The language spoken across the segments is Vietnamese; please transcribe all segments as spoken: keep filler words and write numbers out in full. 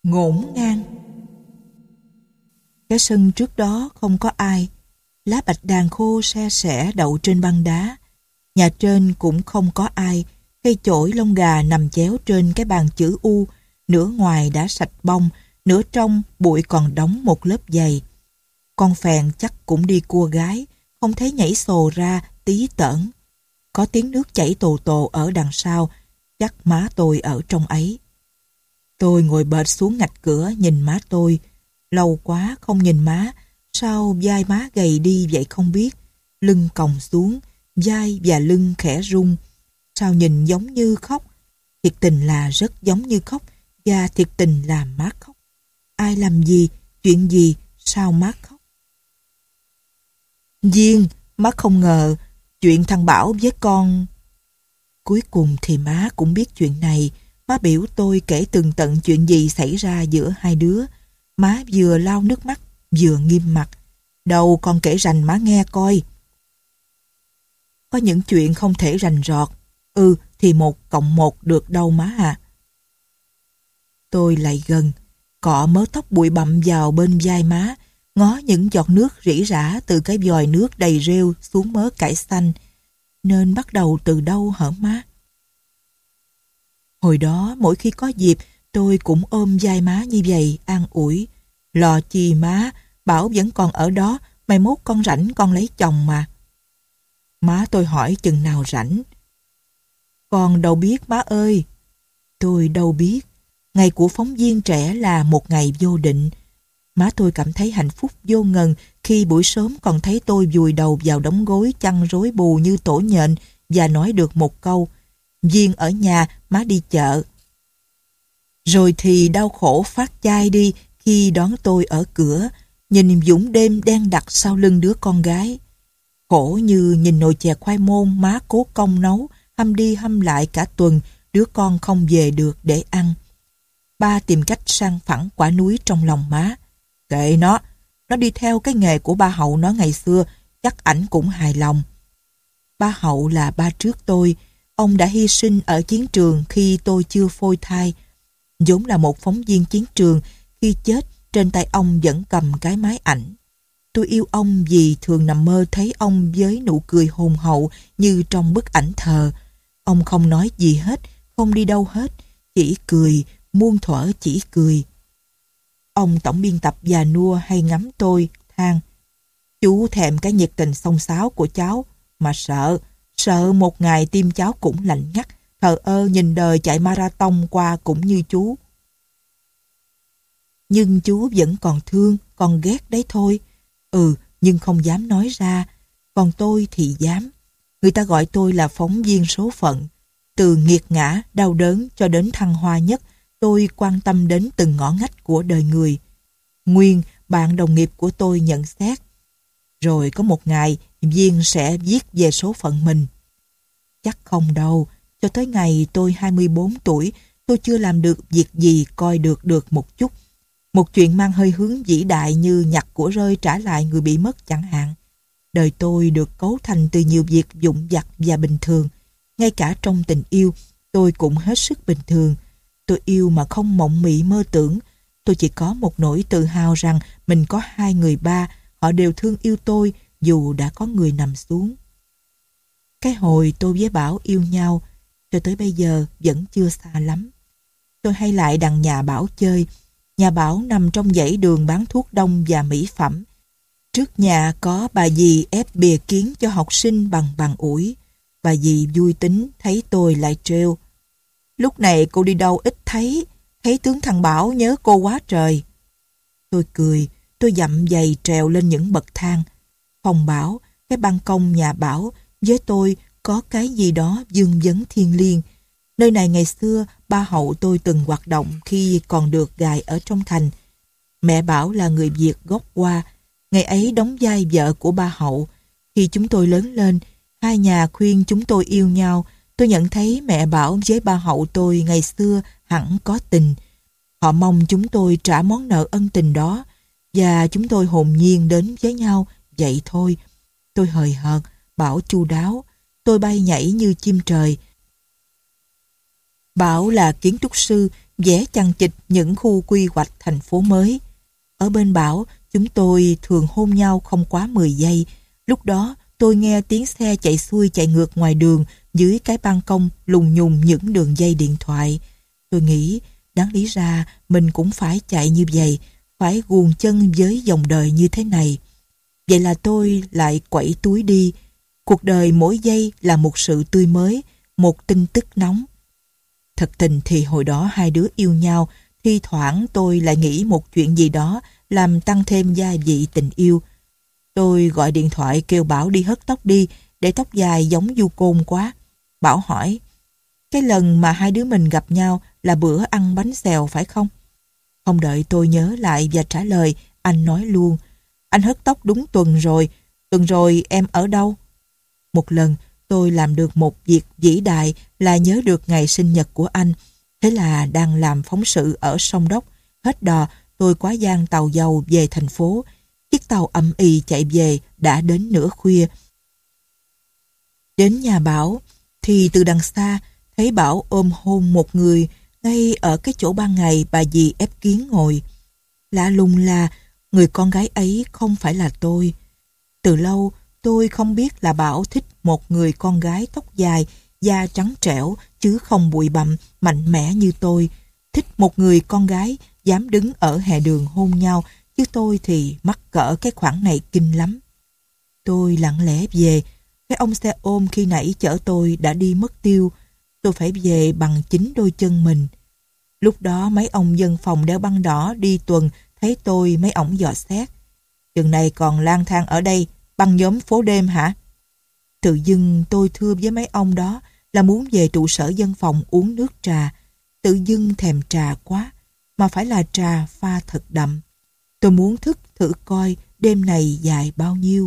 Ngổn ngang. Cái sân trước đó không có ai. Lá bạch đàn khô se sẻ đậu trên băng đá. Nhà trên cũng không có ai. Cây chổi lông gà nằm chéo trên cái bàn chữ U. Nửa ngoài đã sạch bông, nửa trong bụi còn đóng một lớp dày. Con phèn chắc cũng đi cua gái, không thấy nhảy sồ ra tí tởn. Có tiếng nước chảy tồ tồ ở đằng sau, chắc má tôi ở trong ấy. Tôi ngồi bệt xuống ngạch cửa nhìn má tôi. Lâu quá không nhìn má, sao vai má gầy đi vậy không biết. Lưng còng xuống, vai và lưng khẽ rung. Sao nhìn giống như khóc. Thiệt tình là rất giống như khóc, và thiệt tình là má khóc. Ai làm gì, chuyện gì, sao má khóc? Duyên, má không ngờ chuyện thằng Bảo với con. Cuối cùng thì má cũng biết chuyện này. Má biểu tôi kể tường tận chuyện gì xảy ra giữa hai đứa. Má vừa lau nước mắt, vừa nghiêm mặt. Đâu con kể rành má nghe coi. Có những chuyện không thể rành rọt. Ừ thì một cộng một được đâu má à. Tôi lại gần, cọ mớ tóc bụi bặm vào bên vai má, ngó những giọt nước rỉ rả từ cái vòi nước đầy rêu xuống mớ cải xanh. Nên bắt đầu từ đâu hả má? Hồi đó mỗi khi có dịp tôi cũng ôm vai má như vậy an ủi. Lo chi má, Bảo vẫn còn ở đó, mai mốt con rảnh con lấy chồng mà. Má tôi hỏi chừng nào rảnh. Con đâu biết má ơi. Tôi đâu biết. Ngày của phóng viên trẻ là một ngày vô định. Má tôi cảm thấy hạnh phúc vô ngần khi buổi sớm còn thấy tôi vùi đầu vào đống gối chăn rối bù như tổ nhện và nói được một câu: Duyên ở nhà, má đi chợ. Rồi thì đau khổ phát chai đi khi đón tôi ở cửa, nhìn dũng đêm đen đặc sau lưng đứa con gái. Khổ như nhìn nồi chè khoai môn má cố công nấu, hâm đi hâm lại cả tuần, đứa con không về được để ăn. Ba tìm cách sang phẳng quả núi trong lòng má. Kệ nó, nó đi theo cái nghề của ba Hậu nó ngày xưa, chắc ảnh cũng hài lòng. Ba Hậu là ba trước tôi, ông đã hy sinh ở chiến trường khi tôi chưa phôi thai. vốn là một phóng viên chiến trường, khi chết trên tay ông vẫn cầm cái máy ảnh. Tôi yêu ông vì thường nằm mơ thấy ông với nụ cười hồn hậu như trong bức ảnh thờ. Ông không nói gì hết, không đi đâu hết, chỉ cười, muôn thuở chỉ cười. Ông tổng biên tập già nua hay ngắm tôi, than: Chú thèm cái nhiệt tình xông xáo của cháu, mà sợ, sợ một ngày tim cháu cũng lạnh ngắt, thờ ơ nhìn đời chạy marathon qua cũng như chú. Nhưng chú vẫn còn thương, còn ghét đấy thôi. Ừ, nhưng không dám nói ra. Còn tôi thì dám. Người ta gọi tôi là phóng viên số phận. Từ nghiệt ngã, đau đớn cho đến thăng hoa nhất, tôi quan tâm đến từng ngõ ngách của đời người. Nguyên, bạn đồng nghiệp của tôi nhận xét: Rồi có một ngày, Viên sẽ viết về số phận mình. Chắc không đâu. Cho tới ngày tôi hai mươi bốn tuổi, tôi chưa làm được việc gì coi được được một chút. Một chuyện mang hơi hướng vĩ đại như nhặt của rơi trả lại người bị mất chẳng hạn. Đời tôi được cấu thành từ nhiều việc vụn vặt và bình thường. Ngay cả trong tình yêu, tôi cũng hết sức bình thường. Tôi yêu mà không mộng mị mơ tưởng. Tôi chỉ có một nỗi tự hào rằng mình có hai người ba, họ đều thương yêu tôi dù đã có người nằm xuống. Cái hồi tôi với Bảo yêu nhau, cho tới bây giờ vẫn chưa xa lắm. Tôi hay lại đằng nhà Bảo chơi. Nhà Bảo nằm trong dãy đường bán thuốc đông và mỹ phẩm. Trước nhà có bà dì ép bìa kiến cho học sinh bằng bằng ủi. Bà dì vui tính thấy tôi lại trêu: Lúc này cô đi đâu ít thấy, thấy tướng thằng Bảo nhớ cô quá trời. Tôi cười, tôi dặm giày trèo lên những bậc thang. Phòng Bảo, cái ban công nhà Bảo, với tôi có cái gì đó vương vấn thiêng liêng. Nơi này ngày xưa ba Hậu tôi từng hoạt động khi còn được gài ở trong thành. Mẹ Bảo là người Việt gốc Hoa, ngày ấy đóng vai vợ của ba Hậu. Khi chúng tôi lớn lên, hai nhà khuyên chúng tôi yêu nhau. Tôi nhận thấy mẹ Bảo với ba Hậu tôi ngày xưa hẳn có tình. Họ mong chúng tôi trả món nợ ân tình đó, và chúng tôi hồn nhiên đến với nhau, vậy thôi. Tôi hời hợt, Bảo chu đáo. Tôi bay nhảy như chim trời. Bảo là kiến trúc sư, vẽ chằng chịt những khu quy hoạch thành phố mới. Ở bên Bảo, chúng tôi thường hôn nhau không quá mười giây. Lúc đó, tôi nghe tiếng xe chạy xuôi chạy ngược ngoài đường dưới cái ban công lùng nhùng những đường dây điện thoại. Tôi nghĩ, đáng lý ra mình cũng phải chạy như vậy, phải guồng chân với dòng đời như thế này. Vậy là tôi lại quẩy túi đi. Cuộc đời mỗi giây là một sự tươi mới, một tin tức nóng. Thật tình thì hồi đó hai đứa yêu nhau, thi thoảng tôi lại nghĩ một chuyện gì đó làm tăng thêm gia vị tình yêu. Tôi gọi điện thoại kêu Bảo đi hớt tóc đi, để tóc dài giống du côn quá. Bảo hỏi, cái lần mà hai đứa mình gặp nhau là bữa ăn bánh xèo phải không? Không đợi tôi nhớ lại và trả lời, anh nói luôn, anh hớt tóc đúng tuần rồi, tuần rồi em ở đâu? Một lần tôi làm được một việc vĩ đại là nhớ được ngày sinh nhật của anh. Thế là đang làm phóng sự ở Sông Đốc, hết đò tôi quá giang tàu dầu về thành phố. Chiếc tàu ầm ì chạy về đã đến nửa khuya. Đến nhà Bảo thì từ đằng xa thấy Bảo ôm hôn một người ngay ở cái chỗ ban ngày bà dì ép kiến ngồi. Lạ lùng là người con gái ấy không phải là tôi. Từ lâu tôi không biết là Bảo thích một người con gái tóc dài, da trắng trẻo chứ không bụi bặm, mạnh mẽ như tôi. Thích một người con gái dám đứng ở hè đường hôn nhau, chứ tôi thì mắc cỡ cái khoản này kinh lắm. Tôi lặng lẽ về. Cái ông xe ôm khi nãy chở tôi đã đi mất tiêu. Tôi phải về bằng chính đôi chân mình. Lúc đó mấy ông dân phòng đeo băng đỏ đi tuần thấy tôi, mấy ổng dò xét. Chừng này còn lang thang ở đây, băng nhóm phố đêm hả? Tự dưng tôi thưa với mấy ông đó là muốn về trụ sở dân phòng uống nước trà. Tự dưng thèm trà quá, mà phải là trà pha thật đậm. Tôi muốn thức thử coi đêm này dài bao nhiêu.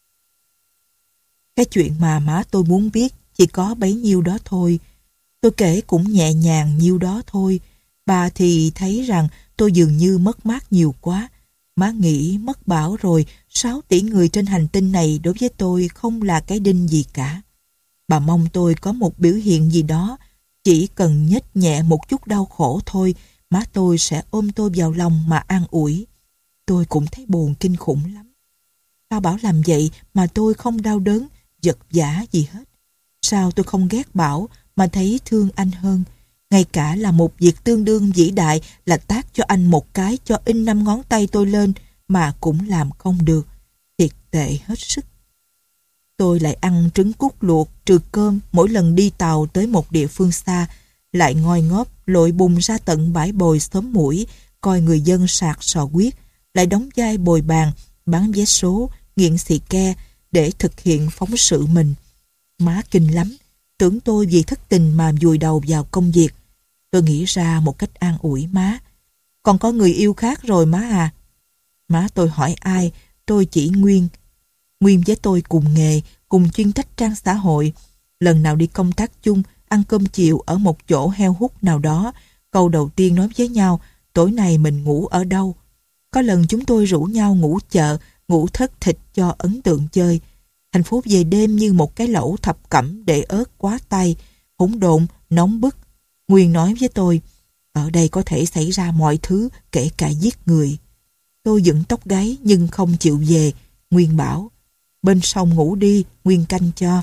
Cái chuyện mà má tôi muốn biết chỉ có bấy nhiêu đó thôi. Tôi kể cũng nhẹ nhàng nhiêu đó thôi. Bà thì thấy rằng tôi dường như mất mát nhiều quá. Má nghĩ mất Bảo rồi, sáu tỷ người trên hành tinh này đối với tôi không là cái đinh gì cả. Bà mong tôi có một biểu hiện gì đó, chỉ cần nhếch nhẹ một chút đau khổ thôi, má tôi sẽ ôm tôi vào lòng mà an ủi. Tôi cũng thấy buồn kinh khủng lắm. Sao Bảo làm vậy mà tôi không đau đớn, giật giả gì hết? Sao tôi không ghét Bảo mà thấy thương anh hơn? Ngay cả là một việc tương đương vĩ đại là tát cho anh một cái cho in năm ngón tay tôi lên mà cũng làm không được. Thiệt tệ hết sức. Tôi lại ăn trứng cút luộc trừ cơm mỗi lần đi tàu tới một địa phương xa, lại ngoi ngóp lội bùng ra tận bãi bồi xóm Mũi coi người dân sạc sò huyết, lại đóng vai bồi bàn, bán vé số, nghiện xì ke để thực hiện phóng sự mình. Má kinh lắm, tưởng tôi vì thất tình mà vùi đầu vào công việc. Tôi nghĩ ra một cách an ủi má. Còn có người yêu khác rồi má à? Má tôi hỏi ai, tôi chỉ Nguyên. Nguyên với tôi cùng nghề, cùng chuyên trách trang xã hội. Lần nào đi công tác chung, ăn cơm chiều ở một chỗ heo hút nào đó, câu đầu tiên nói với nhau, tối nay mình ngủ ở đâu. Có lần chúng tôi rủ nhau ngủ chợ, ngủ thất thịt cho ấn tượng chơi. Thành phố về đêm như một cái lẩu thập cẩm để ớt quá tay, hỗn độn, nóng bức. Nguyên nói với tôi, ở đây có thể xảy ra mọi thứ, kể cả giết người. Tôi dựng tóc gáy nhưng không chịu về. Nguyên bảo, bên sông ngủ đi, Nguyên canh cho.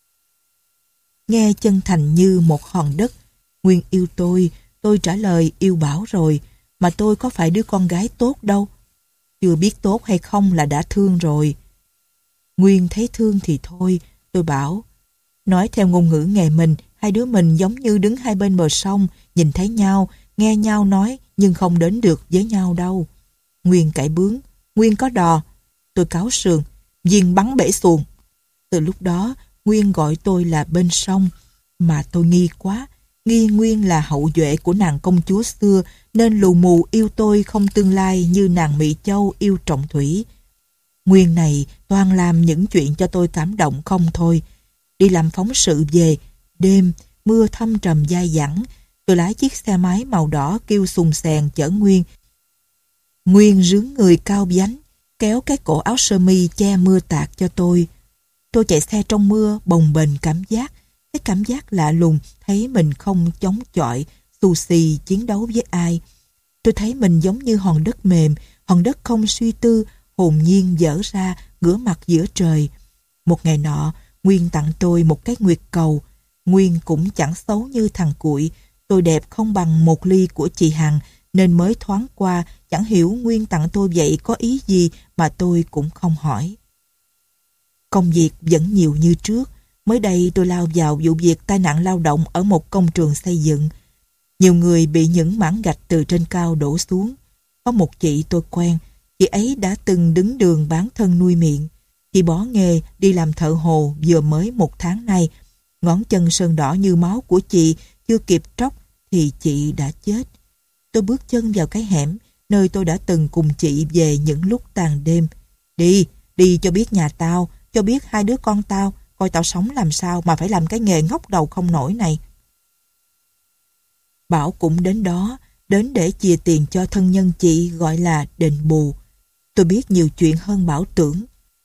Nghe chân thành như một hòn đất. Nguyên yêu tôi, tôi trả lời yêu Bảo rồi, mà tôi có phải đứa con gái tốt đâu. Chưa biết tốt hay không là đã thương rồi. Nguyên thấy thương thì thôi, tôi bảo. Nói theo ngôn ngữ nghề mình, hai đứa mình giống như đứng hai bên bờ sông, nhìn thấy nhau, nghe nhau nói, nhưng không đến được với nhau đâu. Nguyên cãi bướng, Nguyên có đò. Tôi cáo sườn, viên bắn bể xuồng. Từ lúc đó, Nguyên gọi tôi là bên sông, mà tôi nghi quá. Nghi Nguyên là hậu duệ của nàng công chúa xưa, nên lù mù yêu tôi không tương lai như nàng Mỹ Châu yêu Trọng Thủy. Nguyên này toàn làm những chuyện cho tôi cảm động không thôi. Đi làm phóng sự về, đêm, mưa thâm trầm dai dẳng, tôi lái chiếc xe máy màu đỏ kêu sùng sèn chở Nguyên. Nguyên rướn người cao vánh, kéo cái cổ áo sơ mi che mưa tạt cho tôi. Tôi chạy xe trong mưa, bồng bềnh cảm giác, cái cảm giác lạ lùng, thấy mình không chống chọi, xù xì chiến đấu với ai. Tôi thấy mình giống như hòn đất mềm, hòn đất không suy tư, hồn nhiên dở ra, ngửa mặt giữa trời. Một ngày nọ, Nguyên tặng tôi một cái nguyệt cầu. Nguyên cũng chẳng xấu như thằng Cuội. Tôi đẹp không bằng một ly của chị Hằng, nên mới thoáng qua, chẳng hiểu Nguyên tặng tôi vậy có ý gì mà tôi cũng không hỏi. Công việc vẫn nhiều như trước. Mới đây tôi lao vào vụ việc tai nạn lao động ở một công trường xây dựng. Nhiều người bị những mảng gạch từ trên cao đổ xuống. Có một chị tôi quen, chị ấy đã từng đứng đường bán thân nuôi miệng. Chị bỏ nghề đi làm thợ hồ vừa mới một tháng nay. Ngón chân sơn đỏ như máu của chị chưa kịp tróc thì chị đã chết. Tôi bước chân vào cái hẻm nơi tôi đã từng cùng chị về những lúc tàn đêm. Đi, đi cho biết nhà tao, cho biết hai đứa con tao, coi tao sống làm sao mà phải làm cái nghề ngóc đầu không nổi này. Bảo cũng đến đó, đến để chia tiền cho thân nhân chị, gọi là đền bù. Tôi biết nhiều chuyện hơn Bảo tưởng.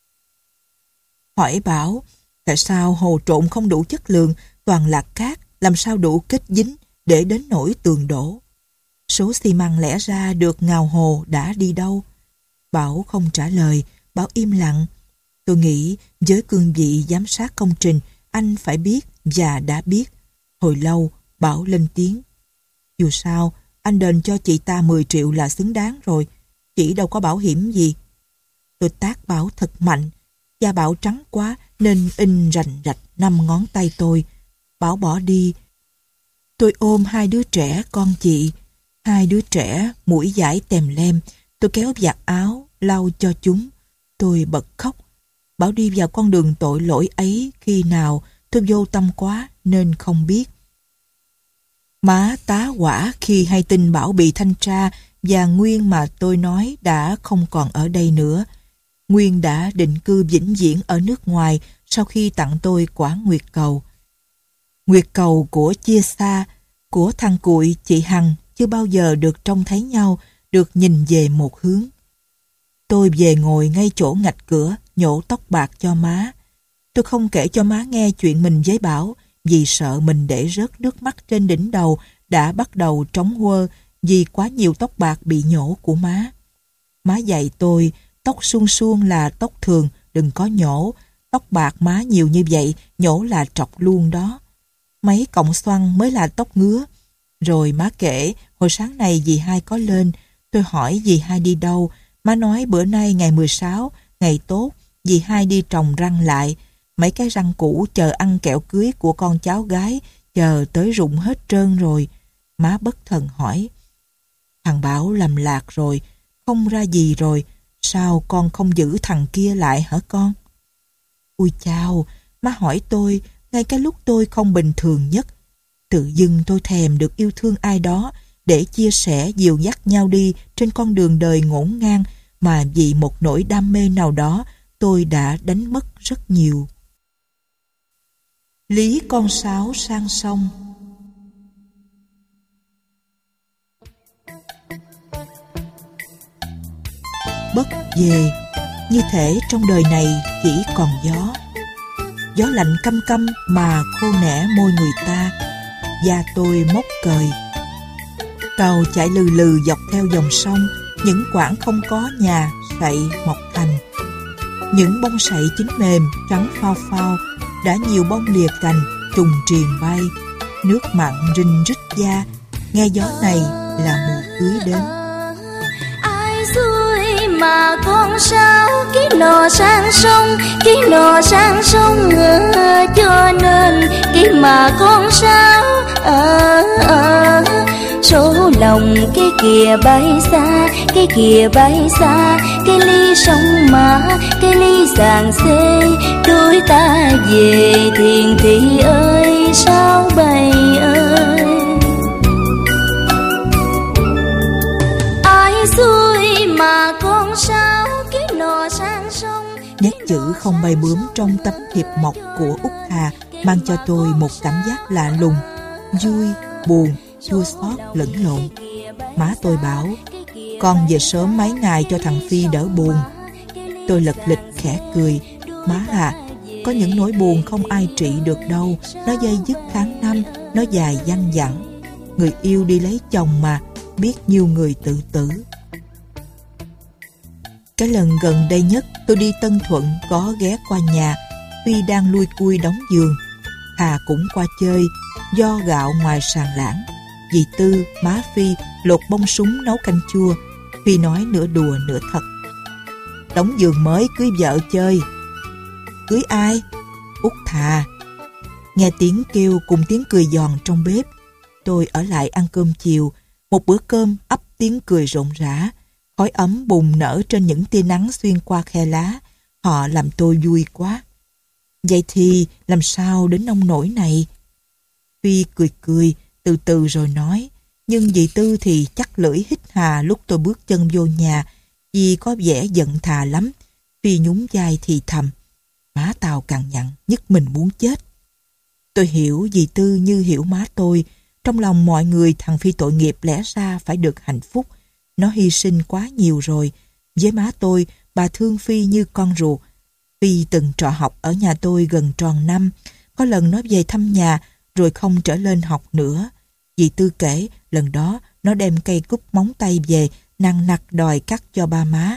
Hỏi Bảo, tại sao hồ trộn không đủ chất lượng, toàn là cát, làm sao đủ kết dính để đến nỗi tường đổ. Số xi măng lẽ ra được ngào hồ đã đi đâu? Bảo không trả lời, Bảo im lặng. Tôi nghĩ với cương vị giám sát công trình, anh phải biết và đã biết. Hồi lâu, Bảo lên tiếng. Dù sao, anh đền cho chị ta mười triệu là xứng đáng rồi. Chị đâu có bảo hiểm gì. Tôi tát Bảo thật mạnh. Da Bảo trắng quá nên in rành rạch năm ngón tay tôi. Bảo bỏ đi. Tôi ôm hai đứa trẻ con chị. Hai đứa trẻ mũi dãi tèm lem. Tôi kéo vạt áo, lau cho chúng. Tôi bật khóc. Bảo đi vào con đường tội lỗi ấy khi nào tôi vô tâm quá nên không biết. Má tá hỏa khi hay tin Bảo bị thanh tra và Nguyên mà tôi nói đã không còn ở đây nữa. Nguyên đã định cư vĩnh viễn ở nước ngoài sau khi tặng tôi quả nguyệt cầu. Nguyệt cầu của chia xa, của thằng Cuội, chị Hằng chưa bao giờ được trông thấy nhau, được nhìn về một hướng. Tôi về ngồi ngay chỗ ngạch cửa, nhổ tóc bạc cho má. Tôi không kể cho má nghe chuyện mình với Bảo, vì sợ mình để rớt nước mắt trên đỉnh đầu đã bắt đầu trống quơ vì quá nhiều tóc bạc bị nhổ của má. Má dạy tôi, tóc suông suông là tóc thường, đừng có nhổ. Tóc bạc má nhiều như vậy, nhổ là trọc luôn đó. Mấy cọng xoăn mới là tóc ngứa. Rồi má kể, hồi sáng nay dì hai có lên. Tôi hỏi dì hai đi đâu. Má nói bữa nay ngày mười sáu, ngày tốt, dì hai đi trồng răng lại. Mấy cái răng cũ chờ ăn kẹo cưới của con cháu gái, chờ tới rụng hết trơn rồi. Má bất thần hỏi, thằng Bảo làm lạc rồi, không ra gì rồi, sao con không giữ thằng kia lại hả con? Ui chao, má hỏi tôi, ngay cái lúc tôi không bình thường nhất. Tự dưng tôi thèm được yêu thương ai đó, để chia sẻ dìu dắt nhau đi trên con đường đời ngổn ngang mà vì một nỗi đam mê nào đó tôi đã đánh mất rất nhiều. Lý con sáo sang sông. Bất về, như thể trong đời này chỉ còn gió. Gió lạnh căm căm mà khô nẻ môi người ta. Da tôi mốc cời. Tàu chạy lừ lừ dọc theo dòng sông. Những quãng không có nhà sậy mọc thành. Những bông sậy chín mềm trắng phao phao đã nhiều bông lìa cành trùng triền bay. Nước mặn rinh rít da. Nghe gió này là mùa cưới đến. Ai xuôi mà con sao cái nò sang sông, cái nò sang sông ngờ, cho nên cái mà con sao ờ ờ số lòng cái kia bay xa, cái kia bay xa, cái ly sông mà cái ly sàng xê, đôi ta về thiền thị ơi sao bày ơi. Ai xuôi mà con sao cái nò sang sông. Nét chữ không bay bướm trong tấm thiệp mộc của Úc Hà mang cho tôi một cảm giác lạ lùng, vui, buồn, chua xót lẫn lộn. Má tôi bảo, con về sớm mấy ngày cho thằng Phi đỡ buồn. Tôi lật lịch khẽ cười, má à, có những nỗi buồn không ai trị được đâu, nó dây dứt tháng năm, nó dài dằng dẳng. Người yêu đi lấy chồng mà, biết nhiêu người tự tử. Cái lần gần đây nhất tôi đi Tân Thuận có ghé qua nhà Phi đang lui cui đóng giường. Hà cũng qua chơi, do gạo ngoài sàn lãng. Dì Tư, má Phi lột bông súng nấu canh chua. Phi nói nửa đùa nửa thật: đóng giường mới cưới vợ chơi. Cưới ai? Út Thà. Nghe tiếng kêu cùng tiếng cười giòn trong bếp. Tôi ở lại ăn cơm chiều. Một bữa cơm ấp tiếng cười rộn rã. Khói ấm bùng nở trên những tia nắng xuyên qua khe lá. Họ làm tôi vui quá. Vậy thì làm sao đến nông nỗi này? Phi cười cười, từ từ rồi nói. Nhưng dì Tư thì chắc lưỡi hít hà lúc tôi bước chân vô nhà. Dì có vẻ giận Thà lắm. Phi nhún vai thì thầm: má tao càng nhặn, nhất mình muốn chết. Tôi hiểu dì Tư như hiểu má tôi. Trong lòng mọi người thằng Phi tội nghiệp lẽ ra phải được hạnh phúc. Nó hy sinh quá nhiều rồi. Với má tôi, bà thương Phi như con ruột. Phi từng trọ học ở nhà tôi gần tròn năm. Có lần nó về thăm nhà rồi không trở lên học nữa. Dì Tư kể lần đó nó đem cây cúp móng tay về nằng nặc đòi cắt cho ba má.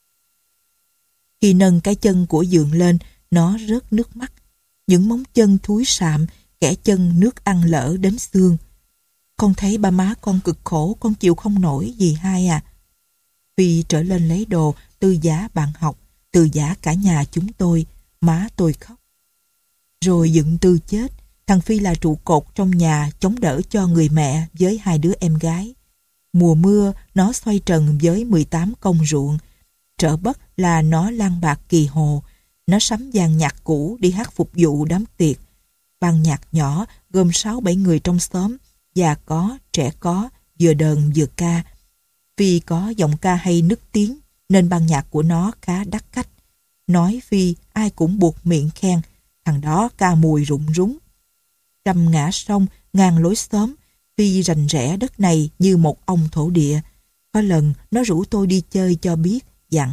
Khi nâng cái chân của Dượng lên, nó rớt nước mắt. Những móng chân thúi sạm, kẻ chân nước ăn lỡ đến xương. Con thấy ba má con cực khổ, con chịu không nổi dì hai à. Phi trở lên lấy đồ, Tư giả bạn học, Tư giả cả nhà chúng tôi. Má tôi khóc. Rồi Dượng Tư chết. Thằng Phi là trụ cột trong nhà, chống đỡ cho người mẹ với hai đứa em gái. Mùa mưa, nó xoay trần với mười tám công ruộng. Trở Bất là nó lang bạc kỳ hồ. Nó sắm dàn nhạc cũ đi hát phục vụ đám tiệc. Ban nhạc nhỏ gồm sáu bảy người trong xóm, già có, trẻ có, vừa đờn vừa ca. Phi có giọng ca hay nức tiếng nên ban nhạc của nó khá đắt khách. Nói Phi ai cũng buộc miệng khen, thằng đó ca mùi rụng rúng. Trăm ngã sông, ngàn lối xóm, Phi rành rẽ đất này như một ông thổ địa. Có lần nó rủ tôi đi chơi cho biết, dặn: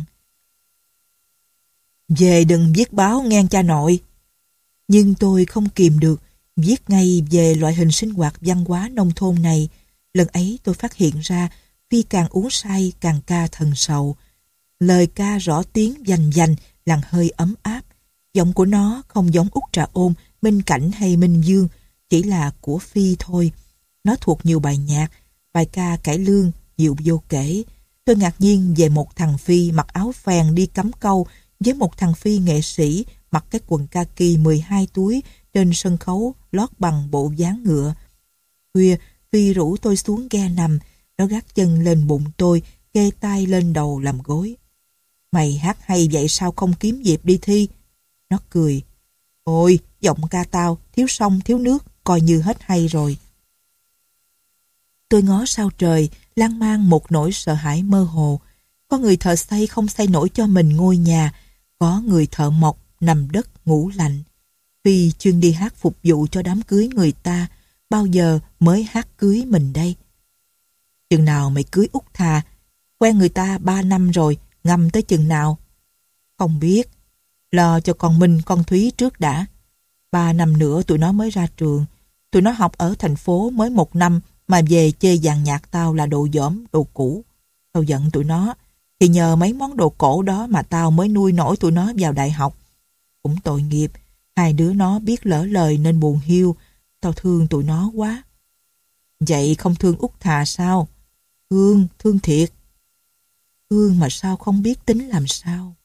về đừng viết báo ngang cha nội. Nhưng tôi không kìm được, viết ngay về loại hình sinh hoạt văn hóa nông thôn này. Lần ấy tôi phát hiện ra Phi càng uống say càng ca thần sầu. Lời ca rõ tiếng vành vành, làn hơi ấm áp. Giọng của nó không giống Út Trà Ôn, Minh Cảnh hay Minh Dương, chỉ là của Phi thôi. Nó thuộc nhiều bài nhạc, bài ca cải lương, nhiều vô kể. Tôi ngạc nhiên về một thằng Phi mặc áo phèn đi cắm câu với một thằng Phi nghệ sĩ mặc cái quần kaki mười hai túi trên sân khấu lót bằng bộ ván ngựa. Khuya, Phi rủ tôi xuống ghe nằm. Nó gác chân lên bụng tôi, kê tay lên đầu làm gối. Mày hát hay vậy sao không kiếm dịp đi thi? Nó cười. Ôi, giọng ca tao, thiếu sông thiếu nước, coi như hết hay rồi. Tôi ngó sao trời, lan man một nỗi sợ hãi mơ hồ. Có người thợ xây không xây nổi cho mình ngôi nhà. Có người thợ mộc nằm đất ngủ lạnh. Phi chuyên đi hát phục vụ cho đám cưới người ta. Bao giờ mới hát cưới mình đây? Chừng nào mày cưới Út Thà? Quen người ta ba năm rồi, ngâm tới chừng nào? Không biết. Lo cho con Minh, con Thúy trước đã. Ba năm nữa tụi nó mới ra trường. Tụi nó học ở thành phố mới một năm mà về chê dàn nhạc tao là đồ dỏm, đồ cũ. Tao giận tụi nó. Thì nhờ mấy món đồ cổ đó mà tao mới nuôi nổi tụi nó vào đại học. Cũng tội nghiệp. Hai đứa nó biết lỡ lời nên buồn hiu. Tao thương tụi nó quá. Vậy không thương Út Thà sao? Thương, thương thiệt. Thương mà sao không biết tính làm sao.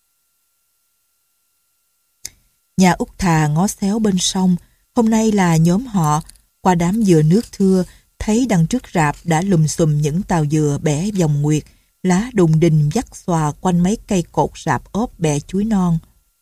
Nhà Út Thà ngó xéo bên sông. Hôm nay là nhóm họ. Qua đám dừa nước thưa, thấy đằng trước rạp đã lùm xùm những tàu dừa bẻ vòng nguyệt, lá đùng đình vắt xòa quanh mấy cây cột rạp ốp bẹ chuối non.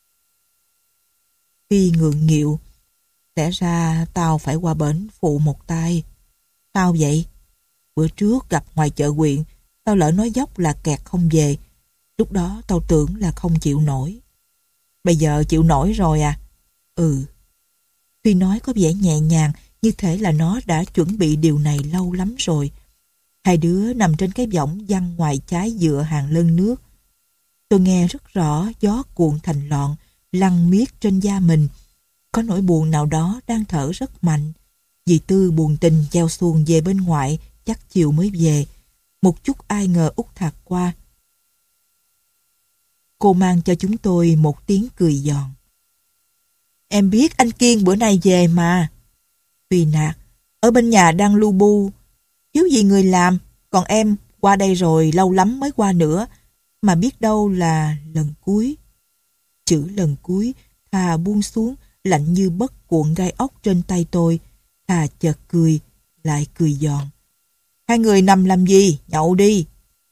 Phi ngượng nghịu. Lẽ ra tao phải qua bển phụ một tay. Sao vậy? Bữa trước gặp ngoài chợ huyện, tao lỡ nói dốc là kẹt không về. Lúc đó tao tưởng là không chịu nổi. Bây giờ chịu nổi rồi à? Ừ. Phi nói có vẻ nhẹ nhàng, như thể là nó đã chuẩn bị điều này lâu lắm rồi. Hai đứa nằm trên cái võng văng ngoài trái dựa hàng lân nước. Tôi nghe rất rõ gió cuộn thành lọn, lăn miết trên da mình. Có nỗi buồn nào đó đang thở rất mạnh. Dì Tư buồn tình chèo xuồng về bên ngoại, chắc chiều mới về. Một chút ai ngờ Út Thạc qua. Cô mang cho chúng tôi một tiếng cười giòn. Em biết anh Kiên bữa nay về mà. Phi nạt, ở bên nhà đang lu bu, thiếu gì người làm, còn em qua đây rồi lâu lắm mới qua nữa, mà biết đâu là lần cuối. Chữ lần cuối, Thà buông xuống, lạnh như bất cuộn gai ốc trên tay tôi. Thà chợt cười, lại cười giòn. Hai người nằm làm gì, nhậu đi.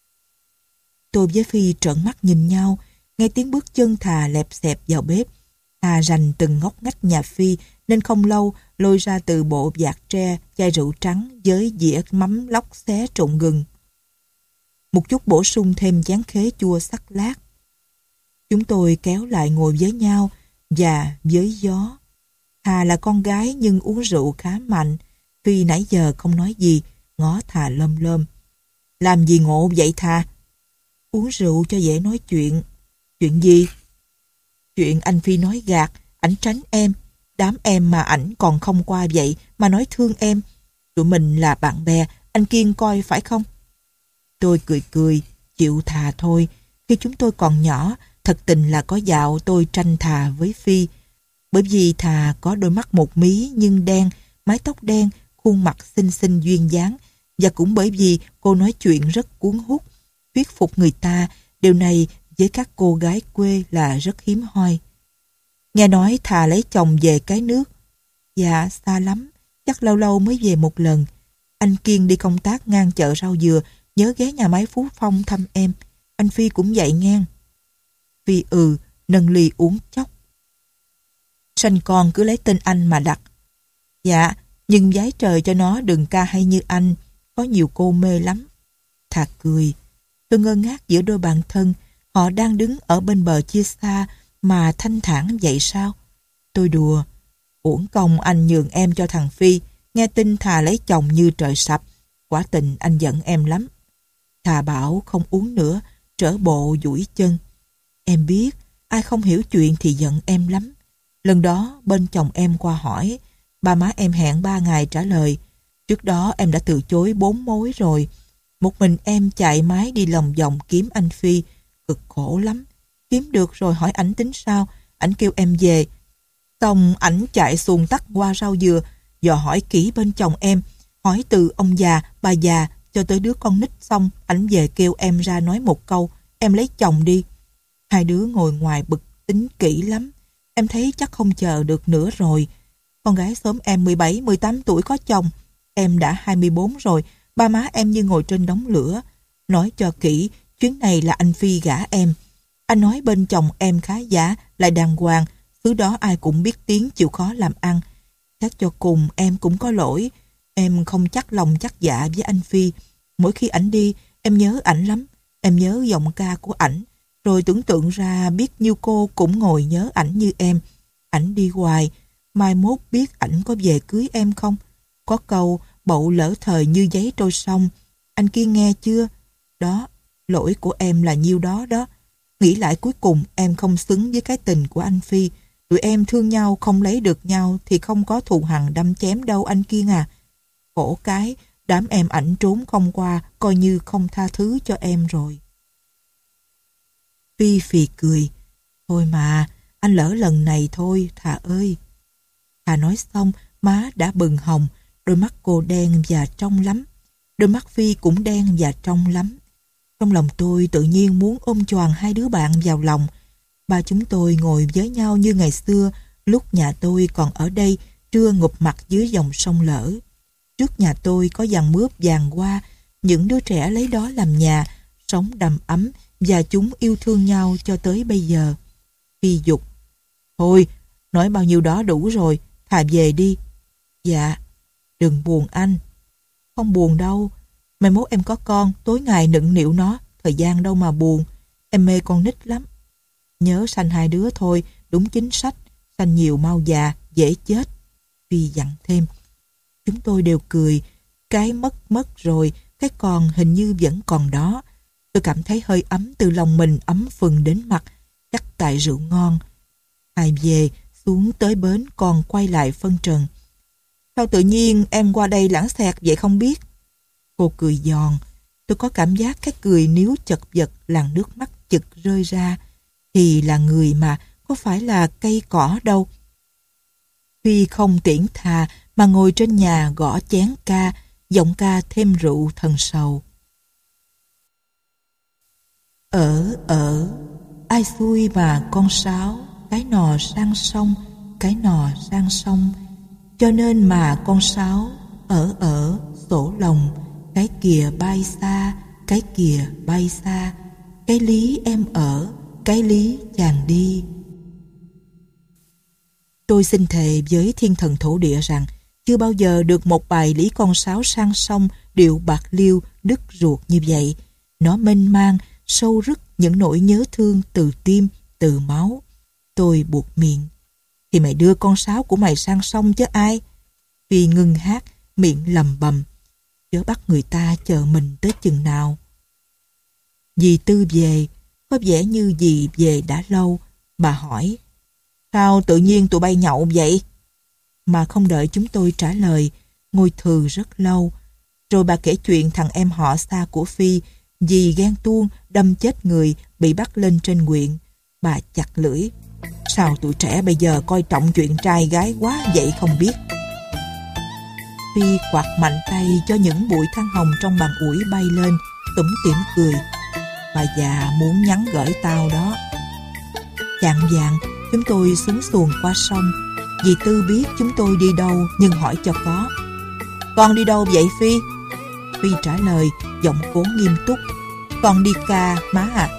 Tôi với Phi trợn mắt nhìn nhau, nghe tiếng bước chân Thà lẹp xẹp vào bếp. Thà rành từng ngóc ngách nhà Phi, nên không lâu lôi ra từ bộ vạt tre chai rượu trắng với dĩa mắm lóc xé trộn gừng. Một chút bổ sung thêm chén khế chua sắc lát. Chúng tôi kéo lại ngồi với nhau và với gió. Thà là con gái nhưng uống rượu khá mạnh. Phi nãy giờ không nói gì, ngó Thà lơm lơm. Làm gì ngộ vậy Thà? Uống rượu cho dễ nói chuyện. Chuyện gì? Chuyện anh Phi nói gạt, ảnh tránh em. Đám em mà ảnh còn không qua vậy mà nói thương em. Tụi mình là bạn bè, anh Kiên coi phải không? Tôi cười cười, chịu Thà thôi. Khi chúng tôi còn nhỏ, thật tình là có dạo tôi tranh Thà với Phi. Bởi vì Thà có đôi mắt một mí nhưng đen, mái tóc đen, khuôn mặt xinh xinh duyên dáng. Và cũng bởi vì cô nói chuyện rất cuốn hút, thuyết phục người ta. Điều này với các cô gái quê là rất hiếm hoi. Nghe nói Thà lấy chồng về cái nước. Dạ xa lắm, chắc lâu lâu mới về một lần. Anh Kiên đi công tác ngang chợ rau dừa, nhớ ghé nhà máy Phú Phong thăm em. Anh Phi cũng vậy ngang. Phi ừ, nâng ly uống chốc. Sanh con cứ lấy tên anh mà đặt. Dạ, nhưng vái trời cho nó đừng ca hay như anh, có nhiều cô mê lắm. Thà cười. Tôi ngơ ngác giữa đôi bạn thân, họ đang đứng ở bên bờ chia xa mà thanh thản vậy sao? Tôi đùa. Uổng công anh nhường em cho thằng Phi, nghe tin Thà lấy chồng như trời sập. Quả tình anh giận em lắm. Thà bảo không uống nữa, trở bộ duỗi chân. Em biết, ai không hiểu chuyện thì giận em lắm. Lần đó bên chồng em qua hỏi, ba má em hẹn ba ngày trả lời. Trước đó em đã từ chối bốn mối rồi. Một mình em chạy máy đi lòng vòng kiếm anh Phi, cực khổ lắm. Kiếm được rồi hỏi ảnh tính sao, ảnh kêu em về. Xong ảnh chạy xuồng tắt qua rau dừa, dò hỏi kỹ bên chồng em, hỏi từ ông già, bà già cho tới đứa con nít, xong ảnh về kêu em ra nói một câu, em lấy chồng đi. Hai đứa ngồi ngoài bực tính kỹ lắm. Em thấy chắc không chờ được nữa rồi. Con gái xóm em mười bảy, mười tám tuổi có chồng. Em đã hai mươi bốn rồi, ba má em như ngồi trên đống lửa. Nói cho kỹ, chuyến này là anh Phi gả em. Anh nói bên chồng em khá giả, lại đàng hoàng, xứ đó ai cũng biết tiếng chịu khó làm ăn. Chắc cho cùng em cũng có lỗi. Em không chắc lòng chắc dạ với anh Phi. Mỗi khi ảnh đi, em nhớ ảnh lắm. Em nhớ giọng ca của ảnh. Rồi tưởng tượng ra biết nhiêu cô cũng ngồi nhớ ảnh như em. Ảnh đi hoài, mai mốt biết ảnh có về cưới em không? Có câu bậu lỡ thời như giấy trôi sông. Anh kia nghe chưa? Đó, lỗi của em là nhiêu đó đó. Nghĩ lại cuối cùng em không xứng với cái tình của anh Phi. Tụi em thương nhau không lấy được nhau thì không có thù hằn đâm chém đâu anh Kiên à. Khổ cái, đám em ảnh trốn không qua, coi như không tha thứ cho em rồi. Phi phì cười. Thôi mà, anh lỡ lần này thôi, Thà ơi. Thà nói xong, má đã bừng hồng, đôi mắt cô đen và trong lắm. Đôi mắt Phi cũng đen và trong lắm. Trong lòng tôi tự nhiên muốn ôm choàng hai đứa bạn vào lòng. Ba chúng tôi ngồi với nhau như ngày xưa, lúc nhà tôi còn ở đây, trưa ngụp mặt dưới dòng sông Lỡ. Trước nhà tôi có giàn mướp vàng hoa, những đứa trẻ lấy đó làm nhà, sống đầm ấm, và chúng yêu thương nhau cho tới bây giờ. Phi dục. Thôi, nói bao nhiêu đó đủ rồi, Thà về đi. Dạ, đừng buồn anh. Không buồn đâu, mai mốt em có con, tối ngày nựng nịu nó, thời gian đâu mà buồn. Em mê con nít lắm. Nhớ sanh hai đứa thôi, đúng chính sách, sanh nhiều mau già, dễ chết. Phi dặn thêm. Chúng tôi đều cười, cái mất mất rồi, cái còn hình như vẫn còn đó. Tôi cảm thấy hơi ấm từ lòng mình ấm phừng đến mặt, chắc tại rượu ngon. Hai về, xuống tới bến còn quay lại phân trần. Sao tự nhiên em qua đây lãng xẹt vậy không biết? Cô cười giòn. Tôi có cảm giác cái cười níu chật vật, làn nước mắt chực rơi ra. Thì là người mà, có phải là cây cỏ đâu. Phi không tiễn thà mà ngồi trên nhà gõ chén ca, giọng ca thêm rượu thần sầu. Ở ở, ai xui mà con sáo, cái nò sang sông, cái nò sang sông, cho nên mà con sáo ở ở sổ lòng, cái kìa bay xa, cái kìa bay xa, cái lý em ở, cái lý chàng đi. Tôi xin thề với thiên thần thổ địa rằng chưa bao giờ được một bài lý con sáo sang sông điệu bạc liêu đứt ruột như vậy. Nó mênh mang, sâu rứt những nỗi nhớ thương từ tim, từ máu. Tôi buột miệng. Thì mày đưa con sáo của mày sang sông chứ ai? Vì ngừng hát, miệng lầm bầm. Chớ bắt người ta chờ mình tới chừng nào. Dì Tư về, có vẻ như dì về đã lâu. Bà hỏi, sao tự nhiên tụi bay nhậu vậy? Mà không đợi chúng tôi trả lời, ngồi thừ rất lâu. Rồi bà kể chuyện thằng em họ xa của Phi, vì ghen tuông đâm chết người, bị bắt lên trên huyện. Bà chặt lưỡi. Sao tụi trẻ bây giờ coi trọng chuyện trai gái quá vậy không biết? Phi quạt mạnh tay cho những bụi than hồng trong bàn ủi bay lên, tủm tỉm cười. Bà già muốn nhắn gửi tao đó. Chạng vạng, chúng tôi xuống xuồng qua sông. Dì Tư biết chúng tôi đi đâu nhưng hỏi cho có. Con đi đâu vậy Phi? Phi trả lời giọng cố nghiêm túc. Con đi ca má à.